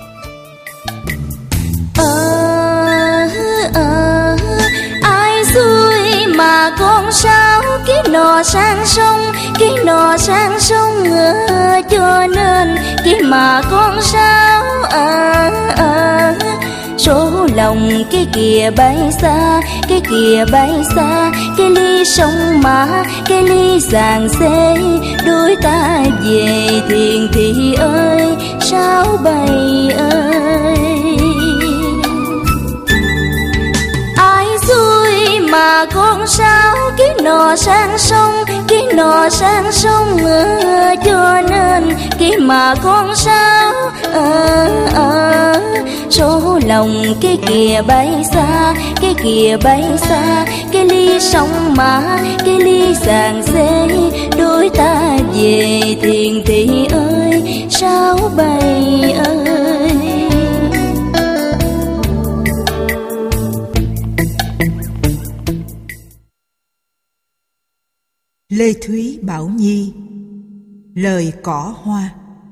Ờ, ờ, ai xui mà con sao cái nò sang sông, cái nò sang sông ờ, cho nên cái mà con sao ờ, ờ, số lòng cái kìa bay xa, cái kìa bay xa, cái ly sông mà, cái ly giàn xê, đôi ta về thiền thị ơi, sao bày ơi. Ai xui mà con sao cái nò sang sông, cái nò sang sông ờ, cho nên cái mà con sao ờ, ờ, số lòng cái kìa bay xa, cái kìa bay xa, cái ly sông mà, cái ly giàn xê, đôi ta về thiền thị ơi, sao bày ơi. Lê Thúy Bảo Nhi. Lời cỏ hoa.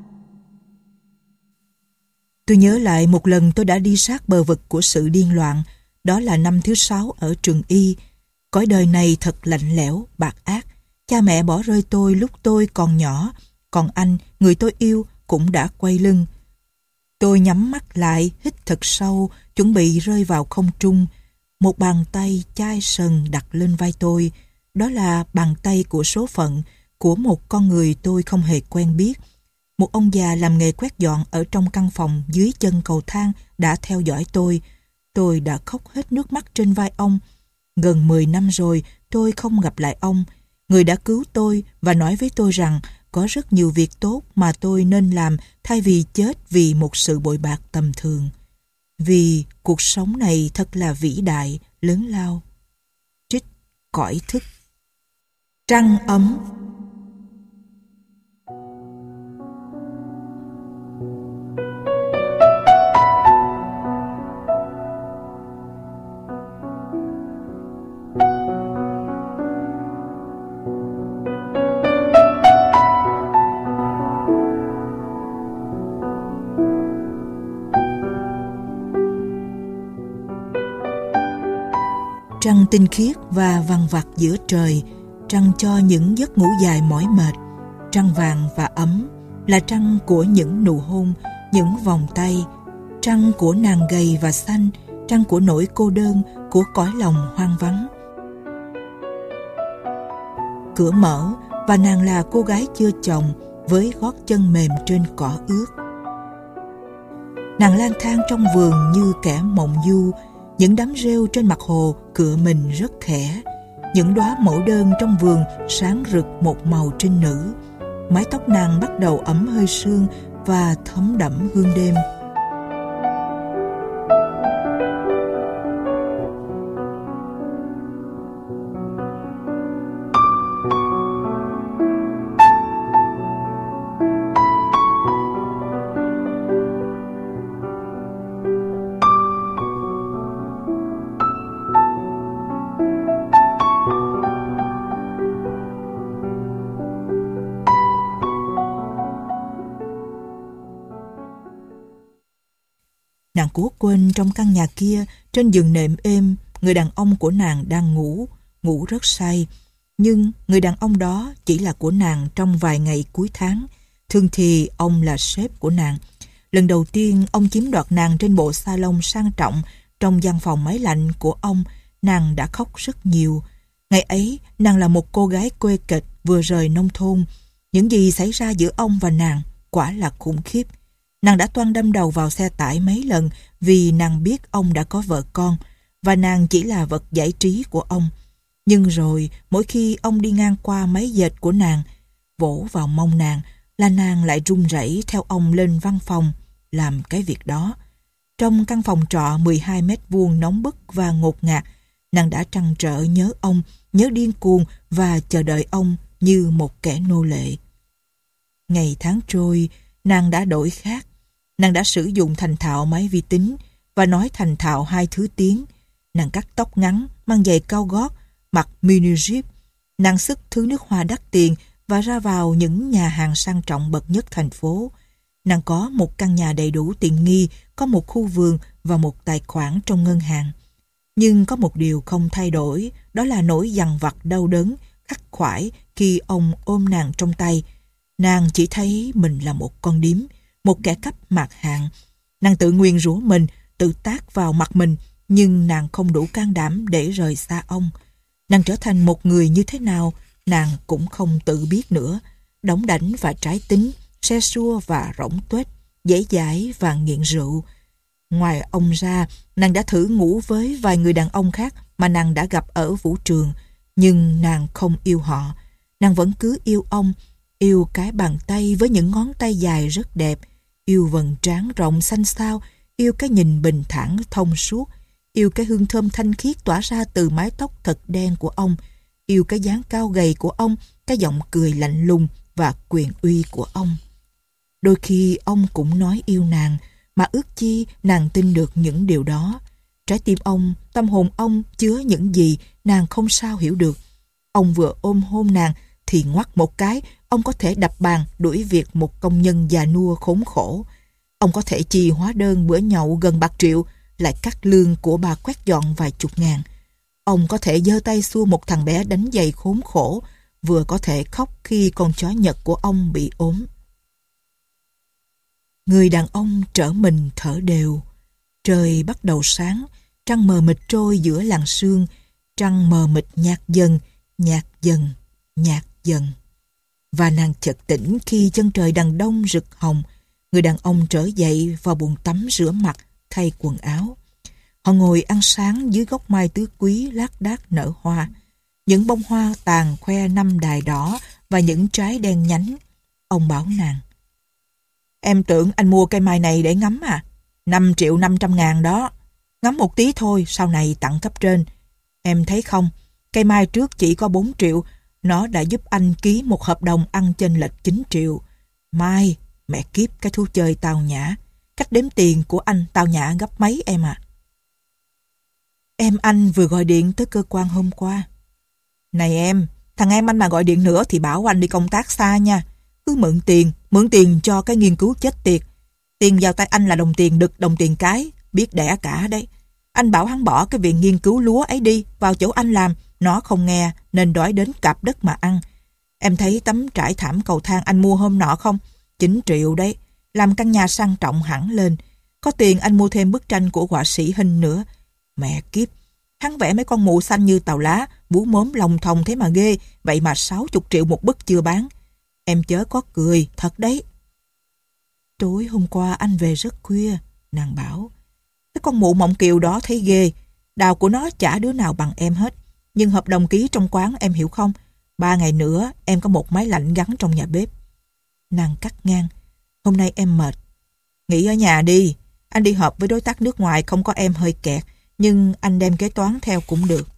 Tôi nhớ lại một lần tôi đã đi sát bờ vực của sự điên loạn. Đó là năm thứ sáu ở trường y. Cõi đời này thật lạnh lẽo, bạc ác. Cha mẹ bỏ rơi tôi lúc tôi còn nhỏ. Còn anh, người tôi yêu, cũng đã quay lưng. Tôi nhắm mắt lại, hít thật sâu, chuẩn bị rơi vào không trung. Một bàn tay chai sần đặt lên vai tôi. Đó là bàn tay của số phận, của một con người tôi không hề quen biết. Một ông già làm nghề quét dọn ở trong căn phòng dưới chân cầu thang đã theo dõi tôi. Tôi đã khóc hết nước mắt trên vai ông. Gần mười năm rồi tôi không gặp lại ông. Người đã cứu tôi và nói với tôi rằng có rất nhiều việc tốt mà tôi nên làm thay vì chết vì một sự bội bạc tầm thường. Vì cuộc sống này thật là vĩ đại, lớn lao. Trích Cõi Thức. Trăng ấm. Trăng tinh khiết và vằng vặc giữa trời, trăng cho những giấc ngủ dài mỏi mệt. Trăng vàng và ấm là trăng của những nụ hôn, những vòng tay. Trăng của nàng gầy và xanh, trăng của nỗi cô đơn, của cõi lòng hoang vắng. Cửa mở và nàng là cô gái chưa chồng với gót chân mềm trên cỏ ướt. Nàng lang thang trong vườn như kẻ mộng du. Những đám rêu trên mặt hồ cựa mình rất khẽ. Những đóa mẫu đơn trong vườn sáng rực một màu trinh nữ. Mái tóc nàng bắt đầu ẩm hơi sương và thấm đẫm hương đêm. Nàng cố quên trong căn nhà kia, trên giường nệm êm, người đàn ông của nàng đang ngủ, ngủ rất say. Nhưng người đàn ông đó chỉ là của nàng trong vài ngày cuối tháng. Thường thì ông là sếp của nàng. Lần đầu tiên ông chiếm đoạt nàng trên bộ salon sang trọng trong văn phòng máy lạnh của ông, nàng đã khóc rất nhiều. Ngày ấy, nàng là một cô gái quê kịch vừa rời nông thôn. Những gì xảy ra giữa ông và nàng quả là khủng khiếp. Nàng đã toan đâm đầu vào xe tải mấy lần vì nàng biết ông đã có vợ con và nàng chỉ là vật giải trí của ông. Nhưng rồi, mỗi khi ông đi ngang qua máy dệt của nàng, vỗ vào mông nàng, là nàng lại run rẩy theo ông lên văn phòng làm cái việc đó. Trong căn phòng trọ mười hai mét vuông nóng bức và ngột ngạt, nàng đã trăn trở nhớ ông, nhớ điên cuồng và chờ đợi ông như một kẻ nô lệ. Ngày tháng trôi, nàng đã đổi khác. Nàng đã sử dụng thành thạo máy vi tính và nói thành thạo hai thứ tiếng. Nàng cắt tóc ngắn, mang giày cao gót, mặc mini jeep. Nàng sức thứ nước hoa đắt tiền và ra vào những nhà hàng sang trọng bậc nhất thành phố. Nàng có một căn nhà đầy đủ tiện nghi, có một khu vườn và một tài khoản trong ngân hàng. Nhưng có một điều không thay đổi, đó là nỗi dằn vặt đau đớn, khắc khoải khi ông ôm nàng trong tay. Nàng chỉ thấy mình là một con điếm, một kẻ cắp mạt hạng. Nàng tự nguyền rủa mình, tự tát vào mặt mình, nhưng nàng không đủ can đảm để rời xa ông. Nàng trở thành một người như thế nào, nàng cũng không tự biết nữa. Đỏng đảnh và trái tính, se sua và rỗng tuếch, dễ dãi và nghiện rượu. Ngoài ông ra, nàng đã thử ngủ với vài người đàn ông khác mà nàng đã gặp ở vũ trường, nhưng nàng không yêu họ. Nàng vẫn cứ yêu ông, yêu cái bàn tay với những ngón tay dài rất đẹp, yêu vầng trán rộng xanh xao, yêu cái nhìn bình thản thông suốt, yêu cái hương thơm thanh khiết tỏa ra từ mái tóc thật đen của ông, yêu cái dáng cao gầy của ông, cái giọng cười lạnh lùng và quyền uy của ông. Đôi khi ông cũng nói yêu nàng, mà ước chi nàng tin được những điều đó. Trái tim ông, tâm hồn ông chứa những gì nàng không sao hiểu được. Ông vừa ôm hôn nàng thì ngoắt một cái, ông có thể đập bàn đuổi việc một công nhân già nua khốn khổ. Ông có thể chi hóa đơn bữa nhậu gần bạc triệu, lại cắt lương của bà quét dọn vài chục ngàn. Ông có thể giơ tay xua một thằng bé đánh giày khốn khổ, vừa có thể khóc khi con chó Nhật của ông bị ốm. Người đàn ông trở mình thở đều. Trời bắt đầu sáng, trăng mờ mịt trôi giữa làn sương, trăng mờ mịt nhạt dần, nhạt dần, nhạt dần. Và nàng chợt tỉnh khi chân trời đằng đông rực hồng. Người đàn ông trở dậy vào bồn tắm rửa mặt, thay quần áo. Họ ngồi ăn sáng dưới gốc mai tứ quý lác đác nở hoa. Những bông hoa tàn khoe năm đài đỏ và những trái đen nhánh. Ông bảo nàng: "Em tưởng anh mua cây mai này để ngắm à? Năm triệu năm trăm ngàn đó. Ngắm một tí thôi, sau này tặng cấp trên. Em thấy không, cây mai trước chỉ có bốn triệu, nó đã giúp anh ký một hợp đồng ăn chênh lệch chín triệu. Mai, mẹ kiếp cái thú chơi tao nhã. Cách đếm tiền của anh tao nhã gấp mấy em à?" "Em anh vừa gọi điện tới cơ quan hôm qua." "Này em, thằng em anh mà gọi điện nữa thì bảo anh đi công tác xa nha. Cứ mượn tiền, mượn tiền cho cái nghiên cứu chết tiệt. Tiền vào tay anh là đồng tiền đực, đồng tiền cái, biết đẻ cả đấy. Anh bảo hắn bỏ cái viện nghiên cứu lúa ấy đi, vào chỗ anh làm, nó không nghe nên đói đến cạp đất mà ăn. Em thấy tấm trải thảm cầu thang anh mua hôm nọ không? chín triệu đấy, làm căn nhà sang trọng hẳn lên. Có tiền anh mua thêm bức tranh của họa sĩ Hình nữa. Mẹ kiếp, hắn vẽ mấy con mụ xanh như tàu lá, vú mốm lòng thòng thế mà ghê, vậy mà sáu mươi triệu một bức chưa bán. Em chớ có cười, thật đấy." "Tối hôm qua anh về rất khuya," nàng bảo. "Cái con mụ Mộng Kiều đó thấy ghê, đào của nó chả đứa nào bằng em hết. nhưng hợp đồng ký trong quán em hiểu không? Ba ngày nữa em có một máy lạnh gắn trong nhà bếp. Nàng cắt ngang. Hôm nay em mệt. Nghỉ ở nhà đi. Anh đi họp với đối tác nước ngoài, không có em hơi kẹt, nhưng anh đem kế toán theo cũng được.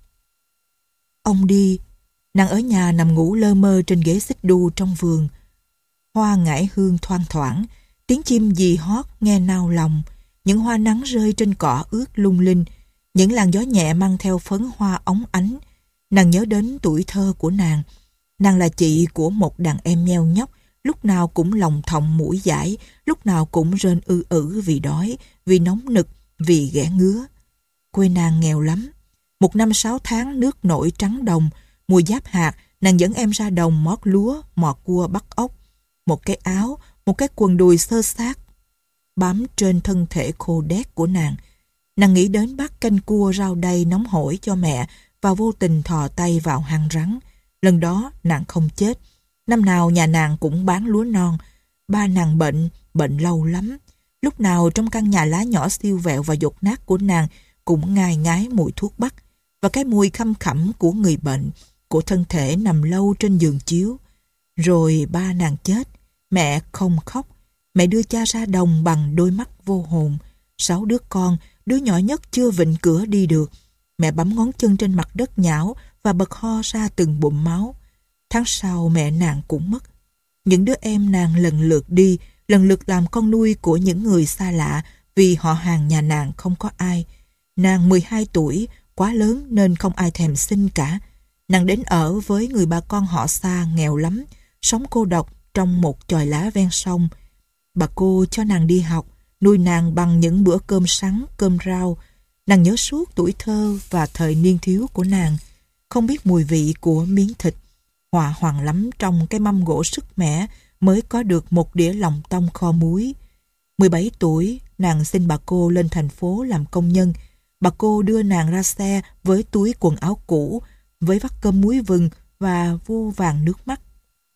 Ông đi. Nàng ở nhà nằm ngủ lơ mơ trên ghế xích đu trong vườn. Hoa ngải hương thoang thoảng, tiếng chim gì hót nghe nao lòng, những hoa nắng rơi trên cỏ ướt lung linh, những làn gió nhẹ mang theo phấn hoa óng ánh. Nàng nhớ đến tuổi thơ của nàng. Nàng là chị của một đàn em nheo nhóc, lúc nào cũng lòng thòng mũi dãi, lúc nào cũng rên ư ử vì đói, vì nóng nực, vì ghẻ ngứa. Quê nàng nghèo lắm. Một năm sáu tháng nước nổi trắng đồng, mùa giáp hạt, nàng dẫn em ra đồng mót lúa, mò cua bắt ốc. Một cái áo, một cái quần đùi xơ xác bám trên thân thể khô đét của nàng. Nàng nghĩ đến bát canh cua rau đay nóng hổi cho mẹ và vô tình thò tay vào hang rắn. Lần đó nàng không chết. Năm nào nhà nàng cũng bán lúa non. Ba nàng bệnh, bệnh lâu lắm. Lúc nào trong căn nhà lá nhỏ siêu vẹo và dột nát của nàng cũng ngai ngái mùi thuốc bắc và cái mùi khăm khẳm của người bệnh, của thân thể nằm lâu trên giường chiếu. Rồi ba nàng chết. Mẹ không khóc. Mẹ đưa cha ra đồng bằng đôi mắt vô hồn. Sáu đứa con, đứa nhỏ nhất chưa vịn cửa đi được. Mẹ bấm ngón chân trên mặt đất nhão và bật ho ra từng bụng máu. Tháng sau mẹ nàng cũng mất. Những đứa em nàng lần lượt đi, lần lượt làm con nuôi của những người xa lạ vì họ hàng nhà nàng không có ai. Nàng mười hai tuổi, quá lớn nên không ai thèm sinh cả. Nàng đến ở với người bà con họ xa nghèo lắm, sống cô độc trong một chòi lá ven sông. Bà cô cho nàng đi học, nuôi nàng bằng những bữa cơm sắn, cơm rau. Nàng nhớ suốt tuổi thơ và thời niên thiếu của nàng, không biết mùi vị của miếng thịt. Họa hoàng lắm trong cái mâm gỗ sức mẻ mới có được một đĩa lòng tông kho muối. mười bảy tuổi, nàng xin bà cô lên thành phố làm công nhân. Bà cô đưa nàng ra xe với túi quần áo cũ, với vắt cơm muối vừng và vô vàng nước mắt.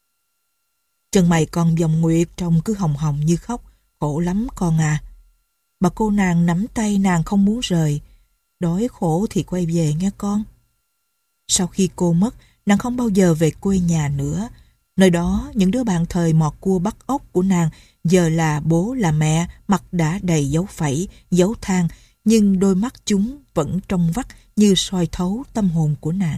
Chân mày còn vòng nguyệt trông cứ hồng hồng như khóc. Khổ lắm con à. Bà cô nàng nắm tay nàng không muốn rời. Đói khổ thì quay về nghe con. Sau khi cô mất, nàng không bao giờ về quê nhà nữa. Nơi đó, những đứa bạn thời mò cua bắt ốc của nàng giờ là bố là mẹ, mặt đã đầy dấu phẩy, dấu than, nhưng đôi mắt chúng vẫn trong vắt như soi thấu tâm hồn của nàng.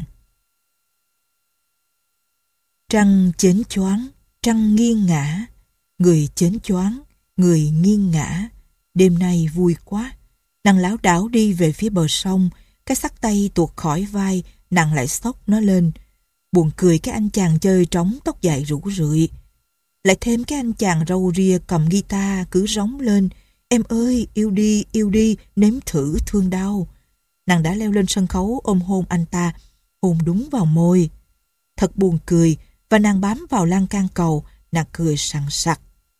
Trăng chến choáng, trăng nghiêng ngả, người chến choáng, người nghiêng ngả. Đêm nay vui quá. Nàng lảo đảo đi về phía bờ sông, cái xắt tay tuột khỏi vai, nàng lại xốc nó lên. Buồn cười cái anh chàng chơi trống tóc dài rủ rượi. Lại thêm cái anh chàng râu ria cầm guitar cứ rống lên: em ơi, yêu đi, yêu đi, nếm thử thương đau. Nàng đã leo lên sân khấu ôm hôn anh ta, hôn đúng vào môi. Thật buồn cười, và nàng bám vào lan can cầu, nàng cười sằng sặc.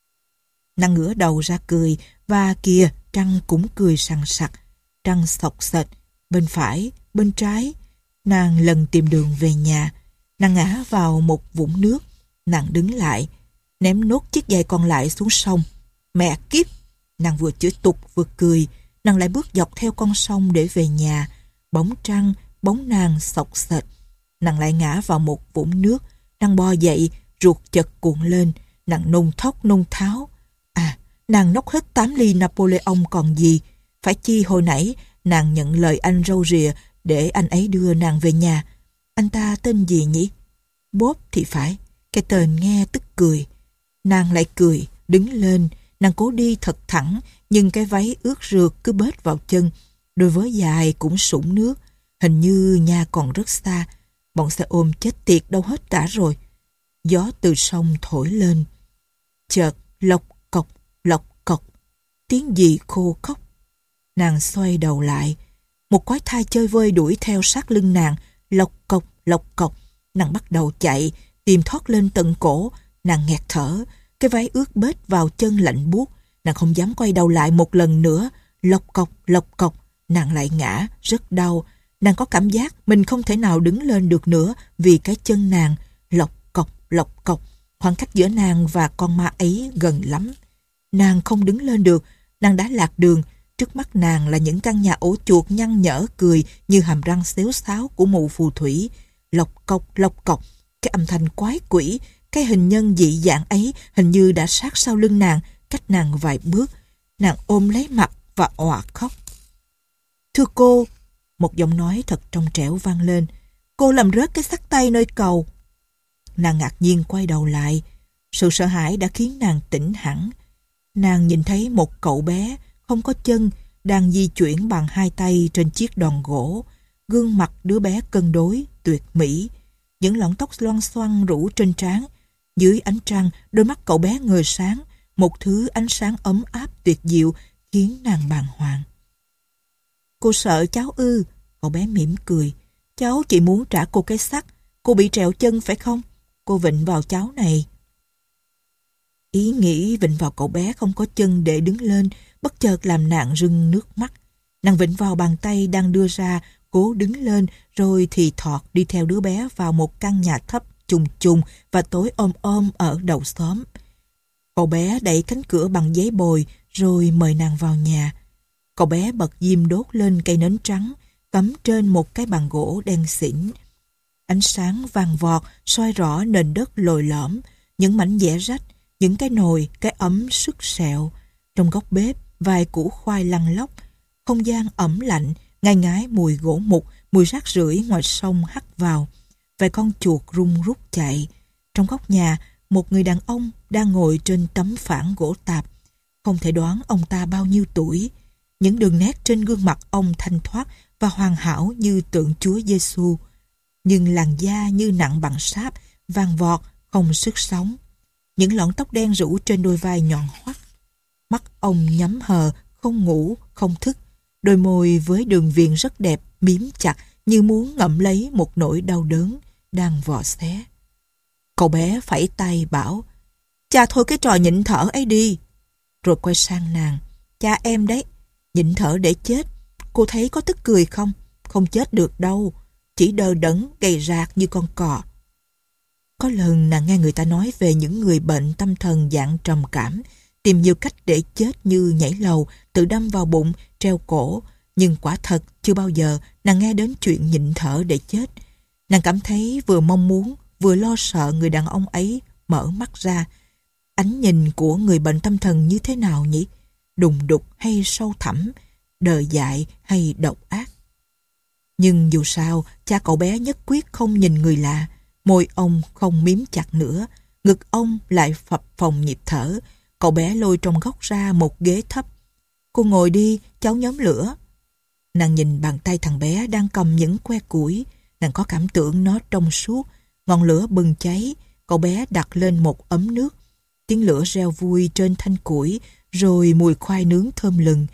Nàng ngửa đầu ra cười, và kìa, trăng cũng cười sằng sặc. Trăng xộc xệch, bên phải, bên trái. Nàng lần tìm đường về nhà. Nàng ngã vào một vũng nước. Nàng đứng lại, ném nốt chiếc giày còn lại xuống sông. Mẹ kiếp! Nàng vừa chửi tục vừa cười. Nàng lại bước dọc theo con sông để về nhà. Bóng trăng, bóng nàng xộc xệch. Nàng lại ngã vào một vũng nước. Nàng bò dậy, ruột chật cuộn lên. Nàng nôn thốc nôn tháo. À, nàng nốc hết tám ly Napoleon còn gì. Phải chi hồi nãy nàng nhận lời anh râu rìa để anh ấy đưa nàng về nhà. Anh ta tên gì nhỉ? Bob thì phải. Cái tên nghe tức cười. Nàng lại cười, đứng lên. Nàng cố đi thật thẳng, nhưng cái váy ướt rượt cứ bết vào chân. Đôi vớ dài cũng sũng nước. Hình như nhà còn rất xa. Bọn xe ôm chết tiệt đâu hết cả rồi. Gió từ sông thổi lên. Chợt lộc cọc, lộc cọc. Tiếng gì khô khóc. Nàng xoay đầu lại. Một quái thai chơi vơi đuổi theo sát lưng nàng. Lộc cọc, lộc cọc. Nàng bắt đầu chạy, tìm thoát lên tận cổ. Nàng nghẹt thở. Cái váy ướt bết vào chân lạnh buốt. Nàng không dám quay đầu lại một lần nữa. Lộc cọc, lộc cọc. Nàng lại ngã, rất đau. Nàng có cảm giác mình không thể nào đứng lên được nữa vì cái chân nàng. Lộc cọc, lộc cọc. Khoảng cách giữa nàng và con ma ấy gần lắm. Nàng không đứng lên được. Nàng đã lạc đường. Trước mắt nàng là những căn nhà ổ chuột nhăn nhở cười như hàm răng xéo xáo của mụ phù thủy. Lộc cộc, lộc cộc, cái âm thanh quái quỷ, cái hình nhân dị dạng ấy hình như đã sát sau lưng nàng, cách nàng vài bước. Nàng ôm lấy mặt và òa khóc. Thưa cô, một giọng nói thật trong trẻo vang lên. Cô làm rớt cái xắt tay nơi cầu. Nàng ngạc nhiên quay đầu lại. Sự sợ hãi đã khiến nàng tỉnh hẳn. Nàng nhìn thấy một cậu bé không có chân đang di chuyển bằng hai tay trên chiếc đòn gỗ. Gương mặt đứa bé cân đối, tuyệt mỹ. Những lọn tóc loăn xoăn rủ trên trán. Dưới ánh trăng, đôi mắt cậu bé ngời sáng. Một thứ ánh sáng ấm áp tuyệt diệu khiến nàng bàng hoàng. Cô sợ cháu ư? Cậu bé mỉm cười. Cháu chỉ muốn trả cô cái sắt. Cô bị trẹo chân phải không? Cô vịn vào cháu này. Ý nghĩ vịn vào cậu bé không có chân để đứng lên bất chợt làm nàng rưng nước mắt. Nàng vịn vào bàn tay đang đưa ra, cố đứng lên rồi thì thọt đi theo đứa bé vào một căn nhà thấp trùng trùng và tối om om ở đầu xóm. Cậu bé đẩy cánh cửa bằng giấy bồi rồi mời nàng vào nhà. Cậu bé bật diêm đốt lên cây nến trắng cắm trên một cái bàn gỗ đen xỉn. Ánh sáng vàng vọt soi rõ nền đất lồi lõm, những mảnh vẽ rách, những cái nồi, cái ấm sứt sẹo. Trong góc bếp, vài củ khoai lăn lóc. Không gian ẩm lạnh, ngai ngái mùi gỗ mục, mùi rác rưởi ngoài sông hắt vào. Vài con chuột rung rút chạy. Trong góc nhà, một người đàn ông đang ngồi trên tấm phản gỗ tạp. Không thể đoán ông ta bao nhiêu tuổi. Những đường nét trên gương mặt ông thanh thoát và hoàn hảo như tượng Chúa Giêsu, nhưng làn da như nặng bằng sáp, vàng vọt, không sức sống. Những lọn tóc đen rủ trên đôi vai nhọn hoắt. Mắt ông nhắm hờ, không ngủ, không thức. Đôi môi với đường viền rất đẹp, miếm chặt như muốn ngậm lấy một nỗi đau đớn đang vò xé. Cậu bé phẩy tay bảo, cha thôi cái trò nhịn thở ấy đi. Rồi quay sang nàng, cha em đấy, nhịn thở để chết. Cô thấy có tức cười không? Không chết được đâu, chỉ đờ đẫn gầy rạc như con cò. Có lần nàng nghe người ta nói về những người bệnh tâm thần dạng trầm cảm, tìm nhiều cách để chết như nhảy lầu, tự đâm vào bụng, treo cổ. Nhưng quả thật chưa bao giờ nàng nghe đến chuyện nhịn thở để chết. Nàng cảm thấy vừa mong muốn, vừa lo sợ người đàn ông ấy mở mắt ra. Ánh nhìn của người bệnh tâm thần như thế nào nhỉ? Đùng đục hay sâu thẳm, đời dại hay độc ác? Nhưng dù sao, cha cậu bé nhất quyết không nhìn người lạ. Môi ông không miếm chặt nữa, ngực ông lại phập phồng nhịp thở. Cậu bé lôi trong góc ra một ghế thấp. Cô ngồi đi, cháu nhóm lửa. Nàng nhìn bàn tay thằng bé đang cầm những que củi. Nàng có cảm tưởng nó trong suốt. Ngọn lửa bừng cháy. Cậu bé đặt lên một ấm nước. Tiếng lửa reo vui trên thanh củi, rồi mùi khoai nướng thơm lừng.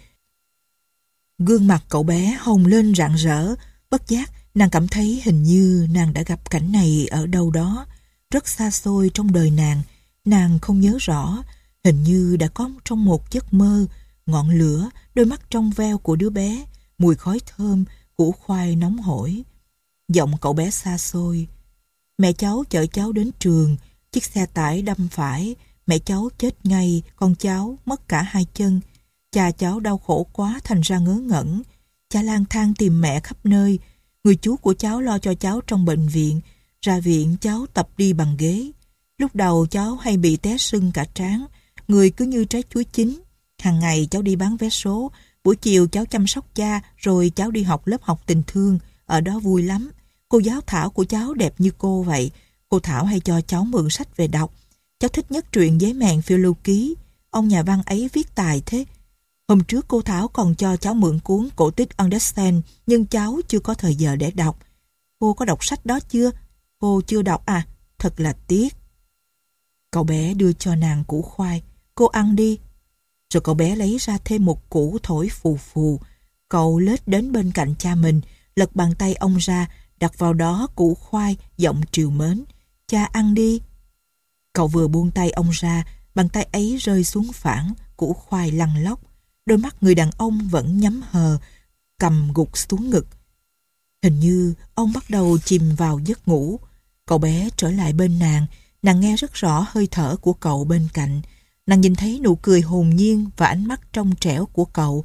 Gương mặt cậu bé hồng lên rạng rỡ. Bất giác nàng cảm thấy hình như nàng đã gặp cảnh này ở đâu đó, rất xa xôi trong đời nàng. Nàng không nhớ rõ, hình như đã có trong một giấc mơ. Ngọn lửa, đôi mắt trong veo của đứa bé, mùi khói thơm, củ khoai nóng hổi. Giọng cậu bé xa xôi. Mẹ cháu chở cháu đến trường, chiếc xe tải đâm phải, mẹ cháu chết ngay, con cháu mất cả hai chân. Cha cháu đau khổ quá thành ra ngớ ngẩn. Cha lang thang tìm mẹ khắp nơi. Người chú của cháu lo cho cháu trong bệnh viện. Ra viện cháu tập đi bằng ghế. Lúc đầu cháu hay bị té sưng cả trán, người cứ như trái chuối chín. Hàng ngày cháu đi bán vé số, buổi chiều cháu chăm sóc cha, rồi cháu đi học lớp học tình thương, ở đó vui lắm. Cô giáo Thảo của cháu đẹp như cô vậy. Cô Thảo hay cho cháu mượn sách về đọc. Cháu thích nhất truyện Giấy mèn phiêu lưu ký. Ông nhà văn ấy viết tài thế. Hôm trước cô Thảo còn cho cháu mượn cuốn cổ tích Understand, nhưng cháu chưa có thời giờ để đọc. Cô có đọc sách đó chưa? Cô chưa đọc à? Thật là tiếc. Cậu bé đưa cho nàng củ khoai. Cô ăn đi. Rồi cậu bé lấy ra thêm một củ thổi phù phù. Cậu lết đến bên cạnh cha mình, lật bàn tay ông ra, đặt vào đó củ khoai, giọng trìu mến. Cha ăn đi. Cậu vừa buông tay ông ra, bàn tay ấy rơi xuống phản, củ khoai lăn lóc. Đôi mắt người đàn ông vẫn nhắm hờ, cầm gục xuống ngực. Hình như ông bắt đầu chìm vào giấc ngủ. Cậu bé trở lại bên nàng, nàng nghe rất rõ hơi thở của cậu bên cạnh. Nàng nhìn thấy nụ cười hồn nhiên và ánh mắt trong trẻo của cậu.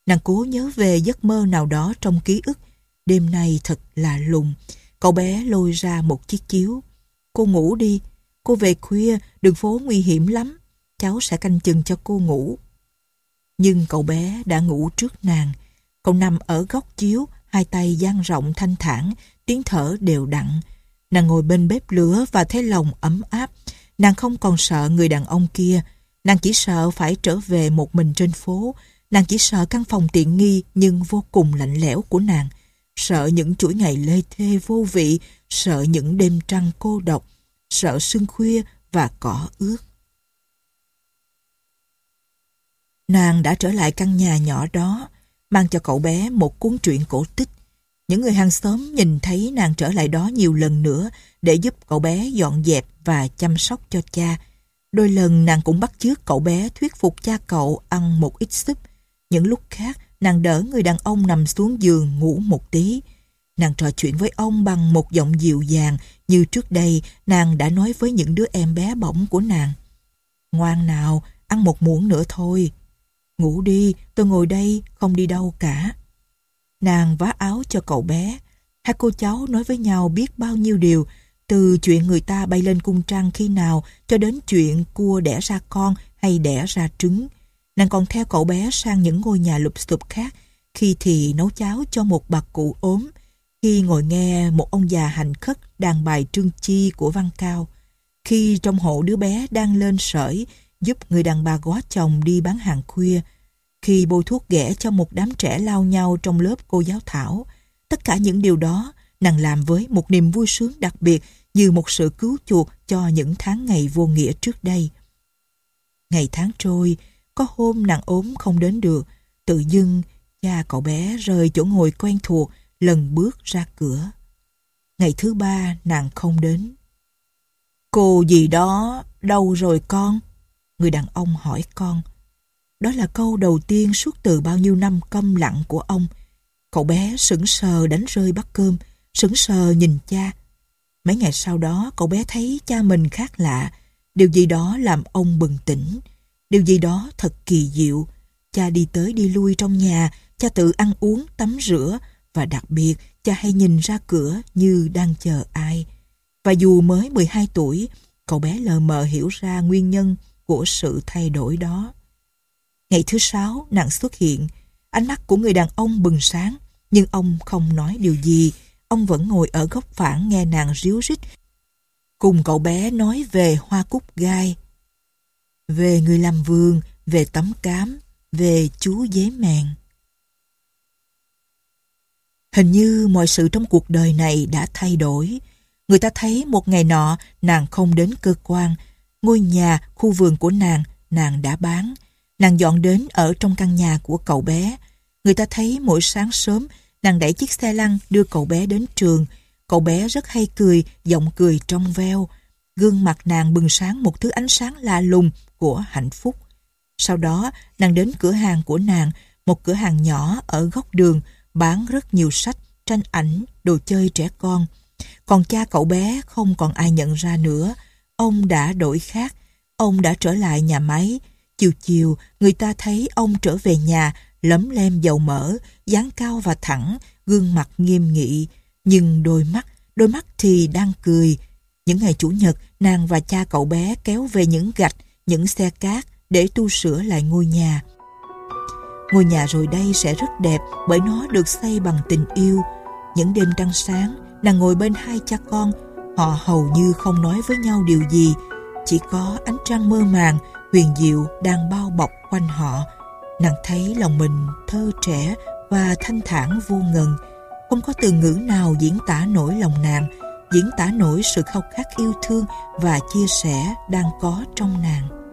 Nàng cố nhớ về giấc mơ nào đó trong ký ức. Đêm nay thật lạ lùng. Cậu bé lôi ra một chiếc chiếu. Cô ngủ đi. Cô về khuya, đường phố nguy hiểm lắm. Cháu sẽ canh chừng cho cô ngủ. Nhưng cậu bé đã ngủ trước nàng. Cậu nằm ở góc chiếu, hai tay dang rộng thanh thản, tiếng thở đều đặn. Nàng ngồi bên bếp lửa và thấy lòng ấm áp. Nàng không còn sợ người đàn ông kia. Nàng chỉ sợ phải trở về một mình trên phố. Nàng chỉ sợ căn phòng tiện nghi nhưng vô cùng lạnh lẽo của nàng. Sợ những chuỗi ngày lê thê vô vị. Sợ những đêm trăng cô độc. Sợ sương khuya và cỏ ướt. Nàng đã trở lại căn nhà nhỏ đó, mang cho cậu bé một cuốn truyện cổ tích. Những người hàng xóm nhìn thấy nàng trở lại đó nhiều lần nữa để giúp cậu bé dọn dẹp và chăm sóc cho cha. Đôi lần nàng cũng bắt chước cậu bé thuyết phục cha cậu ăn một ít súp. Những lúc khác, nàng đỡ người đàn ông nằm xuống giường ngủ một tí. Nàng trò chuyện với ông bằng một giọng dịu dàng như trước đây nàng đã nói với những đứa em bé bỏng của nàng. Ngoan nào, ăn một muỗng nữa thôi. Ngủ đi, tôi ngồi đây, không đi đâu cả. Nàng vá áo cho cậu bé. Hai cô cháu nói với nhau biết bao nhiêu điều, từ chuyện người ta bay lên cung trăng khi nào cho đến chuyện cua đẻ ra con hay đẻ ra trứng. Nàng còn theo cậu bé sang những ngôi nhà lụp xụp khác, khi thì nấu cháo cho một bà cụ ốm, khi ngồi nghe một ông già hành khất đàn bài trương chi của Văn Cao, khi trong hộ đứa bé đang lên sởi giúp người đàn bà góa chồng đi bán hàng khuya, khi bôi thuốc ghẻ cho một đám trẻ lao nhau trong lớp cô giáo Thảo. Tất cả những điều đó nàng làm với một niềm vui sướng đặc biệt, như một sự cứu chuộc cho những tháng ngày vô nghĩa trước đây. Ngày tháng trôi, có hôm nàng ốm không đến được. Tự dưng cha cậu bé rời chỗ ngồi quen thuộc, lần bước ra cửa. Ngày thứ ba nàng không đến. Cô gì đó đâu rồi con? Người đàn ông hỏi con. Đó là câu đầu tiên suốt từ bao nhiêu năm câm lặng của ông. Cậu bé sững sờ đánh rơi bát cơm, sững sờ nhìn cha. Mấy ngày sau đó cậu bé thấy cha mình khác lạ. Điều gì đó làm ông bừng tỉnh. Điều gì đó thật kỳ diệu. Cha đi tới đi lui trong nhà, cha tự ăn uống, tắm rửa, và đặc biệt cha hay nhìn ra cửa như đang chờ ai. Và dù mới mười hai tuổi, cậu bé lờ mờ hiểu ra nguyên nhân của sự thay đổi đó. Ngày thứ sáu nàng xuất hiện. Ánh mắt của người đàn ông bừng sáng, nhưng ông không nói điều gì. Ông vẫn ngồi ở góc phản nghe nàng ríu rít cùng cậu bé nói về hoa cúc gai, về người làm vườn, về tấm cám, về chú dế mèn. Hình như mọi sự trong cuộc đời này đã thay đổi. Người ta thấy một ngày nọ nàng không đến cơ quan. Ngôi nhà, khu vườn của nàng, nàng đã bán. Nàng dọn đến ở trong căn nhà của cậu bé. Người ta thấy mỗi sáng sớm nàng đẩy chiếc xe lăn đưa cậu bé đến trường. Cậu bé rất hay cười, giọng cười trong veo. Gương mặt nàng bừng sáng một thứ ánh sáng lạ lùng của hạnh phúc. Sau đó nàng đến cửa hàng của nàng, một cửa hàng nhỏ ở góc đường, bán rất nhiều sách, tranh ảnh, đồ chơi trẻ con. Còn cha cậu bé không còn ai nhận ra nữa. Ông đã đổi khác. Ông đã trở lại nhà máy. Chiều chiều, người ta thấy ông trở về nhà, lấm lem dầu mỡ, dáng cao và thẳng, gương mặt nghiêm nghị. Nhưng đôi mắt, đôi mắt thì đang cười. Những ngày Chủ nhật, nàng và cha cậu bé kéo về những gạch, những xe cát để tu sửa lại ngôi nhà. Ngôi nhà rồi đây sẽ rất đẹp bởi nó được xây bằng tình yêu. Những đêm trăng sáng, nàng ngồi bên hai cha con. Họ hầu như không nói với nhau điều gì. Chỉ có ánh trăng mơ màng, huyền diệu đang bao bọc quanh họ. Nàng thấy lòng mình thơ trẻ và thanh thản vô ngần. Không có từ ngữ nào diễn tả nổi lòng nàng, diễn tả nổi sự khao khát yêu thương và chia sẻ đang có trong nàng.